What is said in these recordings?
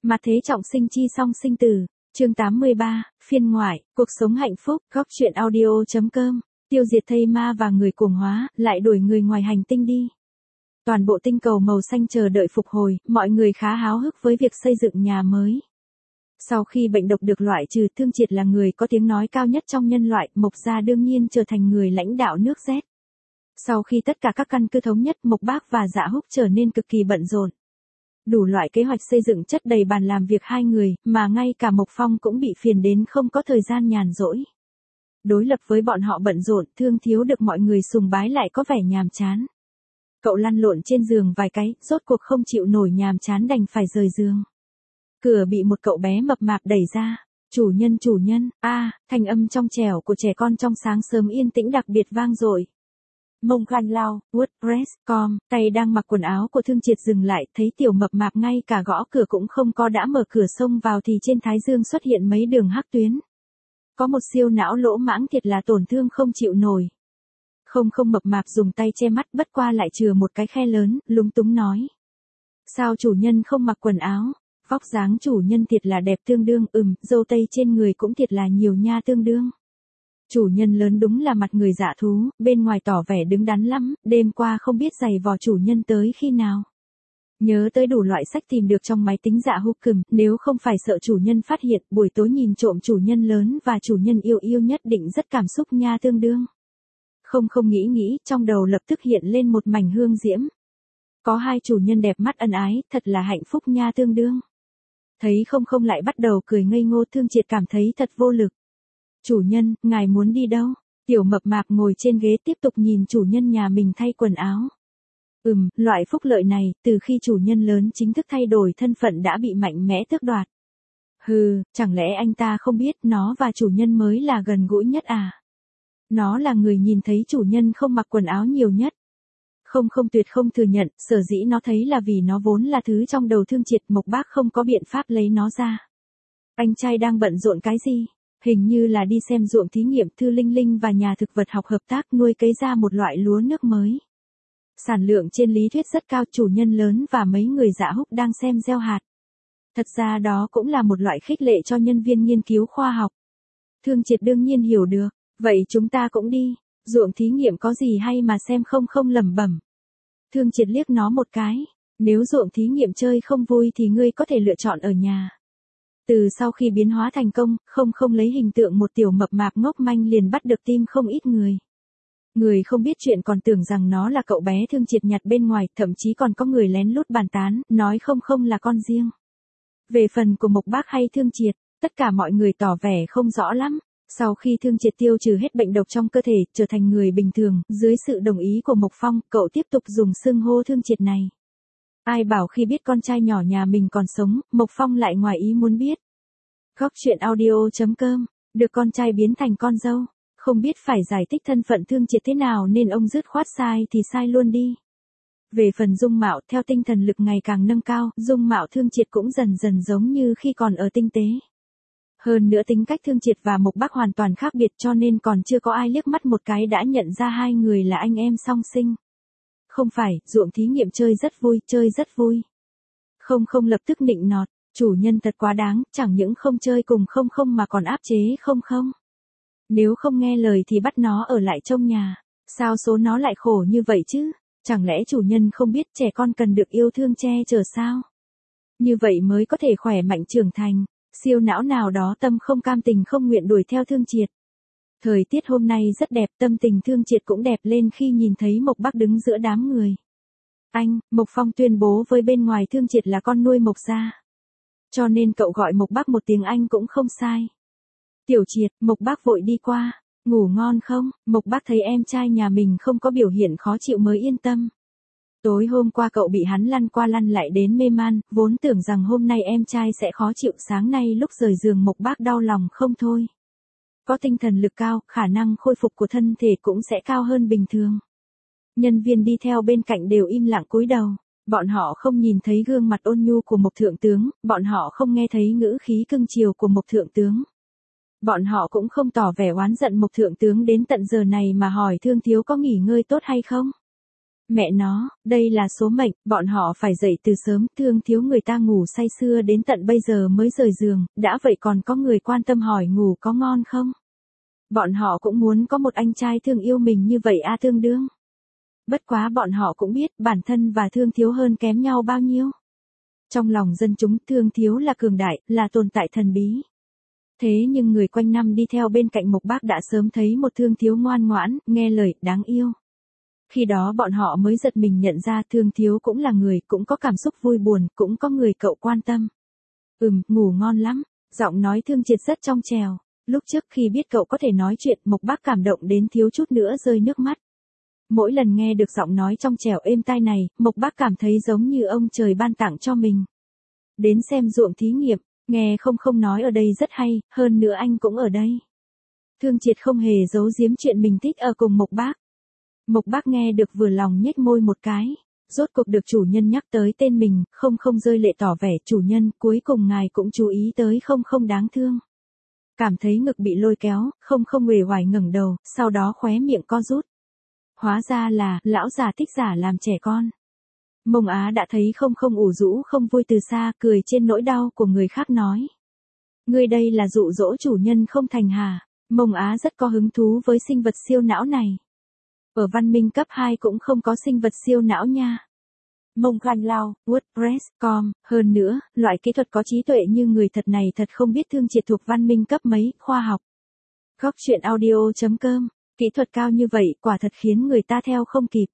Mà thế trọng sinh chi song sinh tử. Chương 83, phiên ngoại, cuộc sống hạnh phúc, góc truyện audio.com, tiêu diệt thây ma và người cuồng hóa, lại đuổi người ngoài hành tinh đi. Toàn bộ tinh cầu màu xanh chờ đợi phục hồi, mọi người khá háo hức với việc xây dựng nhà mới. Sau khi bệnh độc được loại trừ, Thương Triệt là người có tiếng nói cao nhất trong nhân loại, Mộc Gia đương nhiên trở thành người lãnh đạo nước Z. Sau khi tất cả các căn cứ thống nhất, Mộc Bác và Dạ Húc trở nên cực kỳ bận rộn. Đủ loại kế hoạch xây dựng chất đầy bàn làm việc hai người, mà ngay cả Mộc Phong cũng bị phiền đến không có thời gian nhàn rỗi. Đối lập với bọn họ bận rộn, Thương Thiếu được mọi người sùng bái lại có vẻ nhàm chán. Cậu lăn lộn trên giường vài cái, rốt cuộc không chịu nổi nhàm chán đành phải rời giường. Cửa bị một cậu bé mập mạp đẩy ra. Chủ nhân, thanh âm trong trẻo của trẻ con trong sáng sớm yên tĩnh đặc biệt vang dội. Mông Gan Lao, WordPress.com, tay đang mặc quần áo của Thương Triệt dừng lại, thấy tiểu mập mạp ngay cả gõ cửa cũng không có đã mở cửa xông vào thì trên thái dương xuất hiện mấy đường hắc tuyến. Có một siêu não lỗ mãng thiệt là tổn thương không chịu nổi. Không mập mạp dùng tay che mắt bất qua lại chừa một cái khe lớn, lúng túng nói. Sao chủ nhân không mặc quần áo? Vóc dáng chủ nhân thiệt là đẹp tương đương, râu tây trên người cũng thiệt là nhiều nha tương đương. Chủ nhân lớn đúng là mặt người dạ thú, bên ngoài tỏ vẻ đứng đắn lắm, đêm qua không biết giày vò chủ nhân tới khi nào. Nhớ tới đủ loại sách tìm được trong máy tính dạ húc nếu không phải sợ chủ nhân phát hiện, buổi tối nhìn trộm chủ nhân lớn và chủ nhân yêu nhất định rất cảm xúc nha tương đương. Không nghĩ, trong đầu lập tức hiện lên một mảnh hương diễm. Có hai chủ nhân đẹp mắt ân ái, thật là hạnh phúc nha tương đương. Thấy không lại bắt đầu cười ngây ngô, Thương Triệt cảm thấy thật vô lực. Chủ nhân, ngài muốn đi đâu? Tiểu mập mạp ngồi trên ghế tiếp tục nhìn chủ nhân nhà mình thay quần áo. Loại phúc lợi này, từ khi chủ nhân lớn chính thức thay đổi thân phận đã bị mạnh mẽ tước đoạt. Chẳng lẽ anh ta không biết nó và chủ nhân mới là gần gũi nhất à? Nó là người nhìn thấy chủ nhân không mặc quần áo nhiều nhất. Tuyệt không thừa nhận, sở dĩ nó thấy là vì nó vốn là thứ trong đầu Thương Triệt, Mộc Bác không có biện pháp lấy nó ra. Anh trai đang bận rộn cái gì? Hình như là đi xem ruộng thí nghiệm, Thư Linh Linh và nhà thực vật học hợp tác nuôi cấy ra một loại lúa nước mới. Sản lượng trên lý thuyết rất cao, chủ nhân lớn và mấy người dạ húc đang xem gieo hạt. Thật ra đó cũng là một loại khích lệ cho nhân viên nghiên cứu khoa học. Thương Triệt đương nhiên hiểu được, vậy chúng ta cũng đi, ruộng thí nghiệm có gì hay mà xem không lẩm bẩm. Thương Triệt liếc nó một cái, nếu ruộng thí nghiệm chơi không vui thì ngươi có thể lựa chọn ở nhà. Từ sau khi biến hóa thành công, không lấy hình tượng một tiểu mập mạp ngốc manh liền bắt được tim không ít người. Người không biết chuyện còn tưởng rằng nó là cậu bé Thương Triệt nhặt bên ngoài, thậm chí còn có người lén lút bàn tán, nói không là con riêng. Về phần của Mộc Bác hay Thương Triệt, tất cả mọi người tỏ vẻ không rõ lắm. Sau khi Thương Triệt tiêu trừ hết bệnh độc trong cơ thể, trở thành người bình thường, dưới sự đồng ý của Mộc Phong, cậu tiếp tục dùng xưng hô Thương Triệt này. Ai bảo khi biết con trai nhỏ nhà mình còn sống, Mộc Phong lại ngoài ý muốn biết. Góc truyện audio.com, được con trai biến thành con dâu, không biết phải giải thích thân phận Thương Triệt thế nào nên ông dứt khoát sai thì sai luôn đi. Về phần dung mạo, theo tinh thần lực ngày càng nâng cao, dung mạo Thương Triệt cũng dần giống như khi còn ở tinh tế. Hơn nữa tính cách Thương Triệt và Mộc Bác hoàn toàn khác biệt cho nên còn chưa có ai liếc mắt một cái đã nhận ra hai người là anh em song sinh. Không phải, ruộng thí nghiệm chơi rất vui. Không lập tức nịnh nọt, chủ nhân thật quá đáng, chẳng những không chơi cùng không mà còn áp chế không. Nếu không nghe lời thì bắt nó ở lại trong nhà, sao số nó lại khổ như vậy chứ, chẳng lẽ chủ nhân không biết trẻ con cần được yêu thương che chở sao? Như vậy mới có thể khỏe mạnh trưởng thành. Siêu não nào đó tâm không cam tình không nguyện đuổi theo Thương Triệt. Thời tiết hôm nay rất đẹp, tâm tình Thương Triệt cũng đẹp lên khi nhìn thấy Mộc Bác đứng giữa đám người. Mộc Phong tuyên bố với bên ngoài Thương Triệt là con nuôi Mộc Gia. Cho nên cậu gọi Mộc Bác một tiếng anh cũng không sai. Tiểu Triệt, Mộc Bác vội đi qua, ngủ ngon không? Mộc Bác thấy em trai nhà mình không có biểu hiện khó chịu mới yên tâm. Tối hôm qua cậu bị hắn lăn qua lăn lại đến mê man, vốn tưởng rằng hôm nay em trai sẽ khó chịu, sáng nay lúc rời giường Mộc Bác đau lòng không thôi. Có tinh thần lực cao, khả năng khôi phục của thân thể cũng sẽ cao hơn bình thường. Nhân viên đi theo bên cạnh đều im lặng cúi đầu, bọn họ không nhìn thấy gương mặt ôn nhu của Mộc Thượng tướng, bọn họ không nghe thấy ngữ khí cưng chiều của Mộc Thượng tướng. Bọn họ cũng không tỏ vẻ oán giận Mộc Thượng tướng đến tận giờ này mà hỏi Thương Thiếu có nghỉ ngơi tốt hay không. Mẹ nó, đây là số mệnh, bọn họ phải dậy từ sớm, Thương Thiếu người ta ngủ say sưa đến tận bây giờ mới rời giường, đã vậy còn có người quan tâm hỏi ngủ có ngon không? Bọn họ cũng muốn có một anh trai thương yêu mình như vậy tương đương. Bất quá bọn họ cũng biết bản thân và Thương Thiếu hơn kém nhau bao nhiêu. Trong lòng dân chúng Thương Thiếu là cường đại, là tồn tại thần bí. Thế nhưng người quanh năm đi theo bên cạnh Mộc Bác đã sớm thấy một Thương Thiếu ngoan ngoãn, nghe lời, đáng yêu. Khi đó bọn họ mới giật mình nhận ra Thương Thiếu cũng là người, cũng có cảm xúc vui buồn, cũng có người cậu quan tâm. Ngủ ngon lắm, giọng nói Thương Triệt rất trong trèo. Lúc trước khi biết cậu có thể nói chuyện, Mộc Bác cảm động đến thiếu chút nữa rơi nước mắt. Mỗi lần nghe được giọng nói trong trẻo êm tai này, Mộc Bác cảm thấy giống như ông trời ban tặng cho mình. Đến xem ruộng thí nghiệm, nghe không nói ở đây rất hay, hơn nữa anh cũng ở đây. Thương Triệt không hề giấu giếm chuyện mình thích ở cùng Mộc Bác. Mộc Bác nghe được vừa lòng nhếch môi một cái. Rốt cuộc được chủ nhân nhắc tới tên mình, không rơi lệ tỏ vẻ chủ nhân, cuối cùng ngài cũng chú ý tới không đáng thương. Cảm thấy ngực bị lôi kéo, không uể oải ngẩng đầu, sau đó khóe miệng co rút. Hóa ra là, lão già thích giả làm trẻ con. Mông Á đã thấy không ủ rũ không vui từ xa, cười trên nỗi đau của người khác nói. Ngươi đây là dụ dỗ chủ nhân không thành hả? Mông Á rất có hứng thú với sinh vật siêu não này. Ở văn minh cấp 2 cũng không có sinh vật siêu não nha. Mông Khan Lao, WordPress.com, hơn nữa, loại kỹ thuật có trí tuệ như người thật này thật không biết Thương Triệt thuộc văn minh cấp mấy, khoa học. Góc truyện audio.com, kỹ thuật cao như vậy quả thật khiến người ta theo không kịp.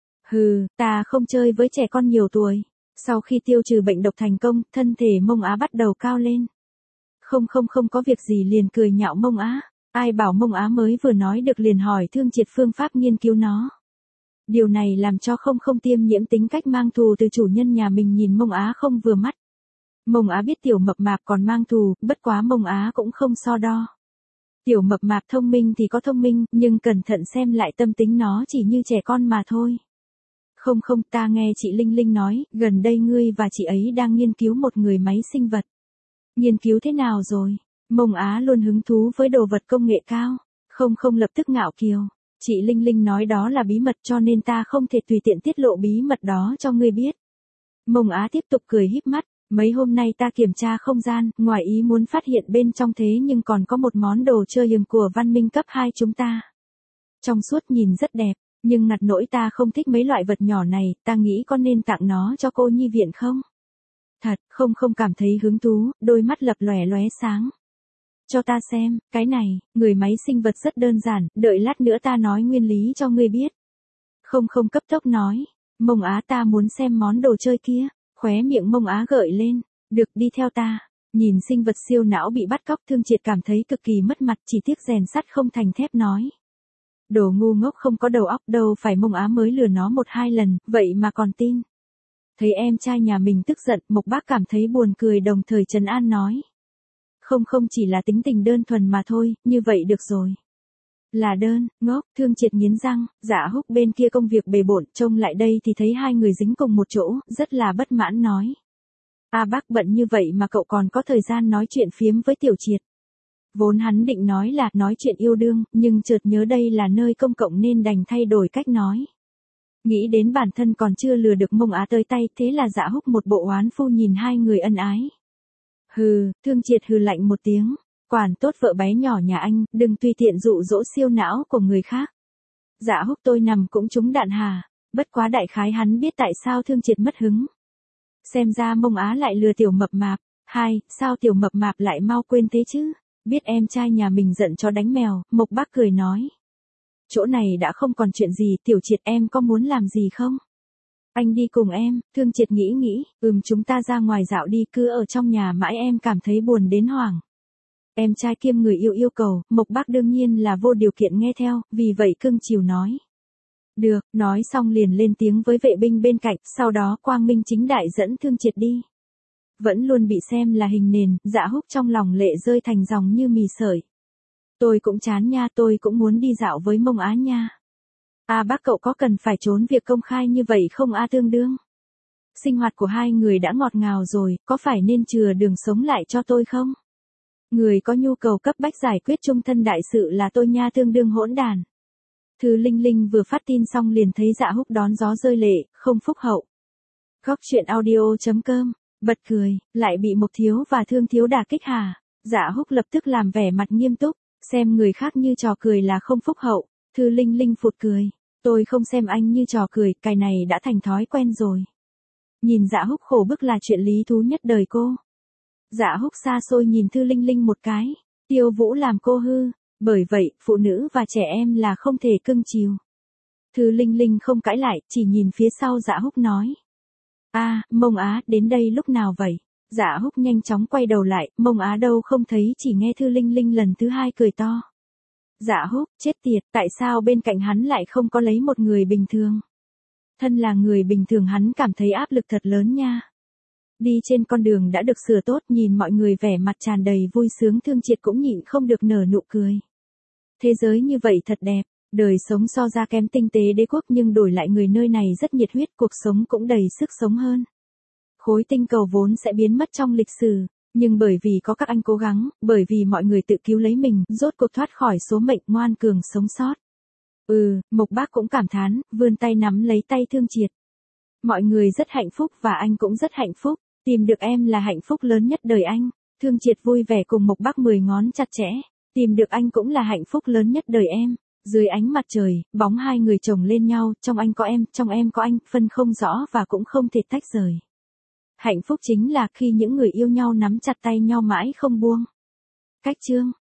Ta không chơi với trẻ con nhiều tuổi. Sau khi tiêu trừ bệnh độc thành công, thân thể Mông Á bắt đầu cao lên. Không có việc gì liền cười nhạo Mông Á. Ai bảo Mông Á mới vừa nói được liền hỏi Thương Triệt phương pháp nghiên cứu nó. Điều này làm cho không tiêm nhiễm tính cách mang thù từ chủ nhân nhà mình nhìn Mông Á không vừa mắt. Mông Á biết tiểu mập mạp còn mang thù, bất quá Mông Á cũng không so đo. Tiểu mập mạp thông minh thì có thông minh, nhưng cẩn thận xem lại tâm tính nó chỉ như trẻ con mà thôi. Không, ta nghe chị Linh Linh nói, gần đây ngươi và chị ấy đang nghiên cứu một người máy sinh vật. Nghiên cứu thế nào rồi? Mông Á luôn hứng thú với đồ vật công nghệ cao. Không lập tức ngạo kiều. Chị Linh Linh nói đó là bí mật cho nên ta không thể tùy tiện tiết lộ bí mật đó cho ngươi biết. Mông Á tiếp tục cười híp mắt. Mấy hôm nay ta kiểm tra không gian, ngoài ý muốn phát hiện bên trong thế nhưng còn có một món đồ chơi hiếm của văn minh cấp 2 chúng ta. Trong suốt nhìn rất đẹp, nhưng ngặt nỗi ta không thích mấy loại vật nhỏ này, ta nghĩ có nên tặng nó cho cô nhi viện không? Thật, không cảm thấy hứng thú, đôi mắt lập lóe sáng. Cho ta xem, cái này, người máy sinh vật rất đơn giản, đợi lát nữa ta nói nguyên lý cho ngươi biết. Không cấp tốc nói, Mông Á ta muốn xem món đồ chơi kia, khóe miệng Mông Á gợi lên, được đi theo ta. Nhìn sinh vật siêu não bị bắt cóc Thương Triệt cảm thấy cực kỳ mất mặt chỉ tiếc rèn sắt không thành thép nói. Đồ ngu ngốc không có đầu óc đâu phải Mông Á mới lừa nó 1-2 lần, vậy mà còn tin. Thấy em trai nhà mình tức giận, Mộc Bác cảm thấy buồn cười đồng thời trấn an nói. Không chỉ là tính tình đơn thuần mà thôi, như vậy được rồi. Là đơn, ngốc, Thương Triệt nghiến răng, Dạ Húc bên kia công việc bề bộn, trông lại đây thì thấy hai người dính cùng một chỗ, rất là bất mãn nói. Bác bận như vậy mà cậu còn có thời gian nói chuyện phiếm với Tiểu Triệt. Vốn hắn định nói là nói chuyện yêu đương, nhưng chợt nhớ đây là nơi công cộng nên đành thay đổi cách nói. Nghĩ đến bản thân còn chưa lừa được Mông Á tới tay, thế là Dạ Húc một bộ oán phu nhìn hai người ân ái. Thương Triệt hừ lạnh một tiếng, quản tốt vợ bé nhỏ nhà anh, đừng tùy tiện dụ dỗ siêu não của người khác. Dạ Húc tôi nằm cũng trúng đạn hà, bất quá đại khái hắn biết tại sao Thương Triệt mất hứng. Xem ra Mông Á lại lừa tiểu mập mạp, sao tiểu mập mạp lại mau quên thế chứ? Biết em trai nhà mình giận chó đánh mèo, Mộc Bác cười nói. Chỗ này đã không còn chuyện gì, Tiểu Triệt em có muốn làm gì không? Anh đi cùng em, Thương Triệt nghĩ, chúng ta ra ngoài dạo đi, cứ ở trong nhà mãi em cảm thấy buồn đến hoảng. Em trai kiêm người yêu cầu, Mộc Bác đương nhiên là vô điều kiện nghe theo, vì vậy cưng chiều nói. Được, nói xong liền lên tiếng với vệ binh bên cạnh, sau đó quang minh chính đại dẫn Thương Triệt đi. Vẫn luôn bị xem là hình nền, Dạ Húc trong lòng lệ rơi thành dòng như mì sợi. Tôi cũng chán nha, tôi cũng muốn đi dạo với Mông Á nha. Bác cậu có cần phải trốn việc công khai như vậy không tương đương? Sinh hoạt của hai người đã ngọt ngào rồi, có phải nên chừa đường sống lại cho tôi không? Người có nhu cầu cấp bách giải quyết chung thân đại sự là tôi nha tương đương hỗn đàn. Thư Linh Linh vừa phát tin xong liền thấy Dạ Húc đón gió rơi lệ, không phúc hậu. Góc truyện audio.com, bật cười, lại bị Mộc Thiếu và Thương Thiếu đả kích hả? Dạ Húc lập tức làm vẻ mặt nghiêm túc, xem người khác như trò cười là không phúc hậu. Thư Linh Linh phụt cười, tôi không xem anh như trò cười, cái này đã thành thói quen rồi. Nhìn Dạ Húc khổ bức là chuyện lý thú nhất đời cô. Dạ Húc xa xôi nhìn Thư Linh Linh một cái, Tiêu Vũ làm cô hư, bởi vậy phụ nữ và trẻ em là không thể cưng chiều. Thư Linh Linh không cãi lại, chỉ nhìn phía sau Dạ Húc nói. Mông Á, đến đây lúc nào vậy? Dạ Húc nhanh chóng quay đầu lại, Mông Á đâu không thấy, chỉ nghe Thư Linh Linh lần thứ hai cười to. Dạ Húc, chết tiệt, tại sao bên cạnh hắn lại không có lấy một người bình thường? Thân là người bình thường hắn cảm thấy áp lực thật lớn nha. Đi trên con đường đã được sửa tốt, nhìn mọi người vẻ mặt tràn đầy vui sướng, Thương Triệt cũng nhịn không được nở nụ cười. Thế giới như vậy thật đẹp, đời sống so ra kém tinh tế đế quốc nhưng đổi lại người nơi này rất nhiệt huyết, cuộc sống cũng đầy sức sống hơn. Khối tinh cầu vốn sẽ biến mất trong lịch sử, nhưng bởi vì có các anh cố gắng, bởi vì mọi người tự cứu lấy mình, rốt cuộc thoát khỏi số mệnh, ngoan cường sống sót. Mộc Bác cũng cảm thán, vươn tay nắm lấy tay Thương Triệt. Mọi người rất hạnh phúc và anh cũng rất hạnh phúc, tìm được em là hạnh phúc lớn nhất đời anh. Thương Triệt vui vẻ cùng Mộc Bác 10 ngón chặt chẽ, tìm được anh cũng là hạnh phúc lớn nhất đời em. Dưới ánh mặt trời, bóng hai người chồng lên nhau, trong anh có em, trong em có anh, phân không rõ và cũng không thể tách rời. Hạnh phúc chính là khi những người yêu nhau nắm chặt tay nhau mãi không buông. Cách chương